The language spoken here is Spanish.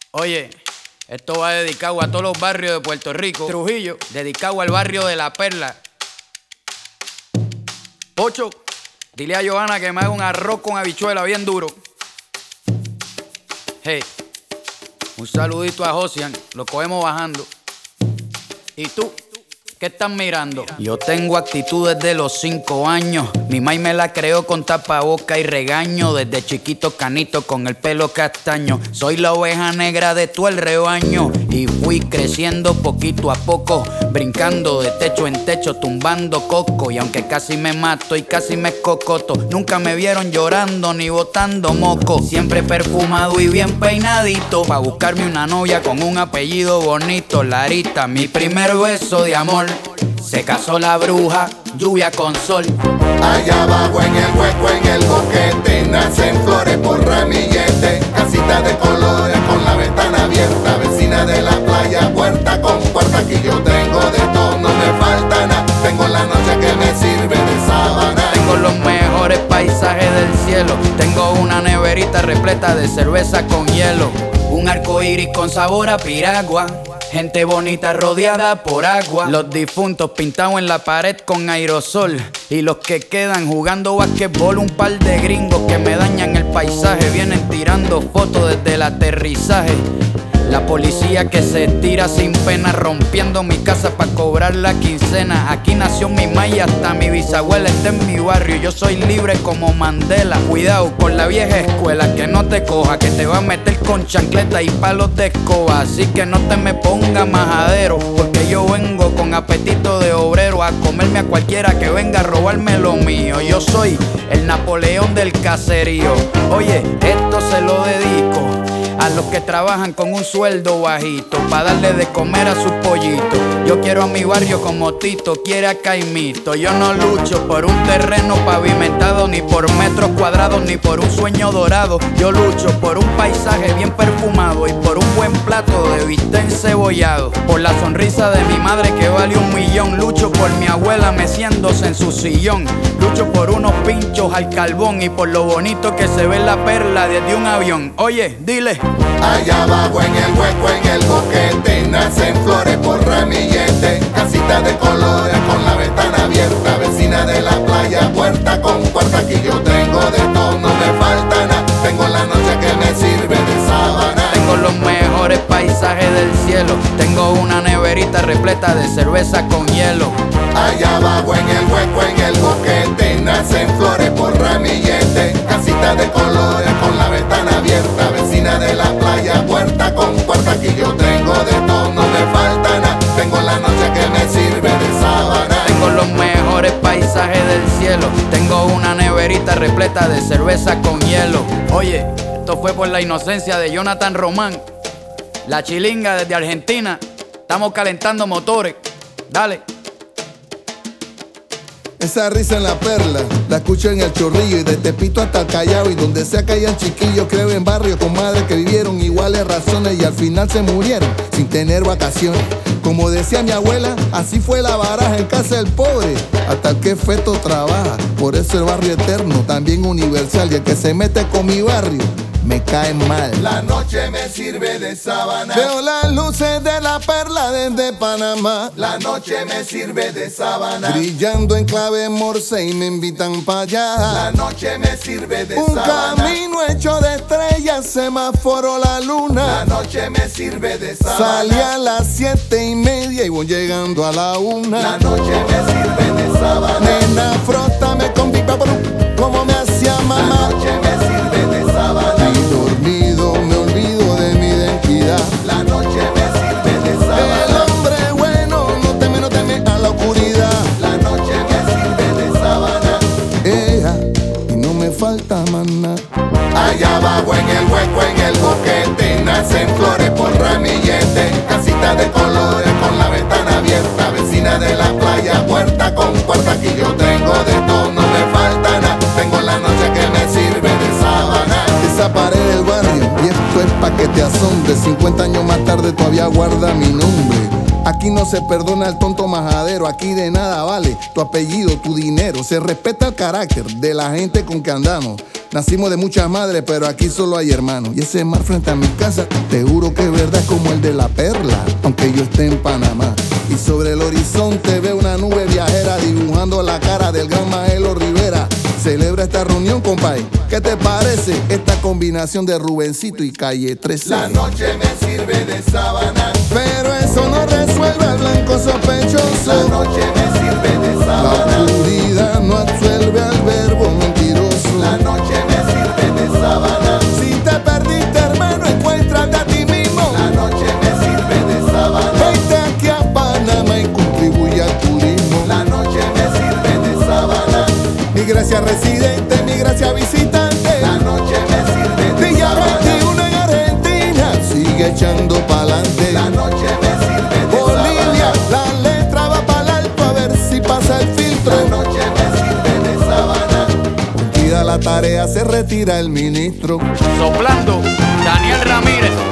Oye, esto va dedicado a todos los barrios de Puerto Rico. Trujillo, dedicado al barrio de La Perla. Pocho, dile a Johanna que me haga un arroz con habichuela bien duro. Hey, un saludito a Josian, lo cogemos bajando. ¿Y tú? ¿Qué estás mirando? Yo tengo actitud desde los 5 años. Mi maíz me la creó con tapaboca y regaño. Desde chiquito canito con el pelo castaño. Soy la oveja negra de todo el rebaño. Y fui creciendo poquito a poco, brincando de techo en techo, tumbando coco. Y aunque casi me mato y casi me escocoto, nunca me vieron llorando ni botando moco. Siempre perfumado y bien peinadito, pa' buscarme una novia con un apellido bonito. Larita, mi primer beso de amor. Se casó la bruja, lluvia con sol. Allá abajo en el hueco, en el boquete, nacen flores por ramillete. Casita de colores con la ventana abierta, vecina de la playa, puerta con puerta. Aquí yo tengo de todo, no me falta nada. Tengo la noche que me sirve de sábana. Tengo los mejores paisajes del cielo. Tengo una neverita repleta de cerveza con hielo. Un arco iris con sabor a piragua. Gente bonita rodeada por agua. Los difuntos pintados en la pared con aerosol. Y los que quedan jugando basquetbol. Un par de gringos que me dañan el paisaje. Vienen tirando fotos desde el aterrizaje. La policía que se tira sin pena, rompiendo mi casa pa' cobrar la quincena. Aquí nació mi maíz, hasta mi bisabuela está en mi barrio. Yo soy libre como Mandela. Cuidado con la vieja escuela, que no te coja, que te va a meter con chancleta y palos de escoba. Así que no te me ponga majadero, porque yo vengo con apetito de obrero a comerme a cualquiera que venga a robarme lo mío. Yo soy el Napoleón del caserío. Oye, esto se lo dedico a los que trabajan con un sueldo bajito, pa' darle de comer a sus pollitos. Yo quiero a mi barrio como Tito quiere a Caimito. Yo no lucho por un terreno pavimentado, ni por metros cuadrados, ni por un sueño dorado. Yo lucho por un paisaje bien perfumado y por un buen plato de bistec encebollado. Por la sonrisa de mi madre que vale 1 millón. Lucho por mi abuela meciéndose en su sillón. Lucho por unos pinchos al carbón y por lo bonito que se ve la perla desde un avión. Oye, dile. Allá abajo en el hueco, en el boquete, nacen flores por ramillete. Casita de colores con la ventana abierta, vecina de la playa, puerta con puerta. Aquí yo tengo de todo, no me falta nada. Tengo la noche que me sirve de sábana. Tengo los mejores paisajes del cielo. Tengo una neverita repleta de cerveza con hielo. Allá abajo en el hueco, en el boquete, nacen flores por ramillete. Casita de colores con la ventana abierta, vecina de la playa, puerta con puerta. Aquí yo tengo de todo, no me falta nada. Tengo la noche que me sirve de sábana. Tengo los mejores paisajes del cielo. Tengo una neverita repleta de cerveza con hielo. Oye, esto fue por la inocencia de Jonathan Román. La chilinga desde Argentina. Estamos calentando motores. Dale. Esa risa en La Perla, la escucho en el Chorrillo y de Tepito hasta el Callao. Y donde sea que hayan chiquillos, creo en barrio con madres que vivieron iguales razones y al final se murieron sin tener vacaciones. Como decía mi abuela, así fue la baraja en casa del pobre, hasta el que feto trabaja. Por eso el barrio eterno, también universal, y el que se mete con mi barrio me cae mal. La noche me sirve de sábana. Veo las luces de La Perla desde Panamá. La noche me sirve de sábana. Brillando en clave morse y me invitan para allá. La noche me sirve de Un sábana. camino hecho de estrellas, semáforo la luna. La noche me sirve de sábana. Salí a las 7:30 y voy llegando a la 1. La noche me sirve de sábana. Nena, frótame con Big Papo, como me hacía mamá. La noche me sirve de sábana. Y dormido me olvido de mi identidad. La noche me sirve de El sábana. hombre bueno no teme a la oscuridad. La noche me sirve de sábana. Y no me falta más nada. Allá abajo en el hueco, en el boquete, nacen flores por ramillete. Casita de colores con la ventana abierta, vecina de la playa, puerta con puerta. Aquí yo tengo de todo, no me falta nada. Tengo la noche que me sirve de sábana. Esa pared del barrio, y esto es pa' que te asombre. 50 años más tarde todavía guarda mi nombre. Aquí no se perdona el tonto majadero, aquí de nada vale tu apellido, tu dinero. Se respeta el carácter de la gente con que andamos. Nacimos de muchas madres, pero aquí solo hay hermanos. Y ese mar frente a mi casa, te juro que es verdad, es como el de la perla, aunque yo esté en Panamá. Y sobre el horizonte veo una nube viajera dibujando la cara del gran Maelo Rivera. Celebra esta reunión, compay. ¿Qué te parece esta combinación de Rubencito y Calle 13? La noche me sirve de sábana, pero eso no resuelve al blanco sospechoso. la noche me sirve de La sábana, oscuridad no absuelve al verbo mentiroso. la noche me sirve de sábana, Si te perdiste, hermano, encuéntrate a ti mismo. la noche me sirve de sábana, Vente aquí a Panamá y contribuye al turismo. la noche me sirve de sábana, Mi gracia residente, mi gracia visitante. la noche me sirve de Villa sábana, 21 en Argentina, sigue echando pa'lante. la noche me sirve de Bolivia, sábana, la letra va pa'l alto a ver si pasa el filtro. la noche me sirve de sábana, Cumplida la tarea, se retira el ministro. Soplando, Daniel Ramírez.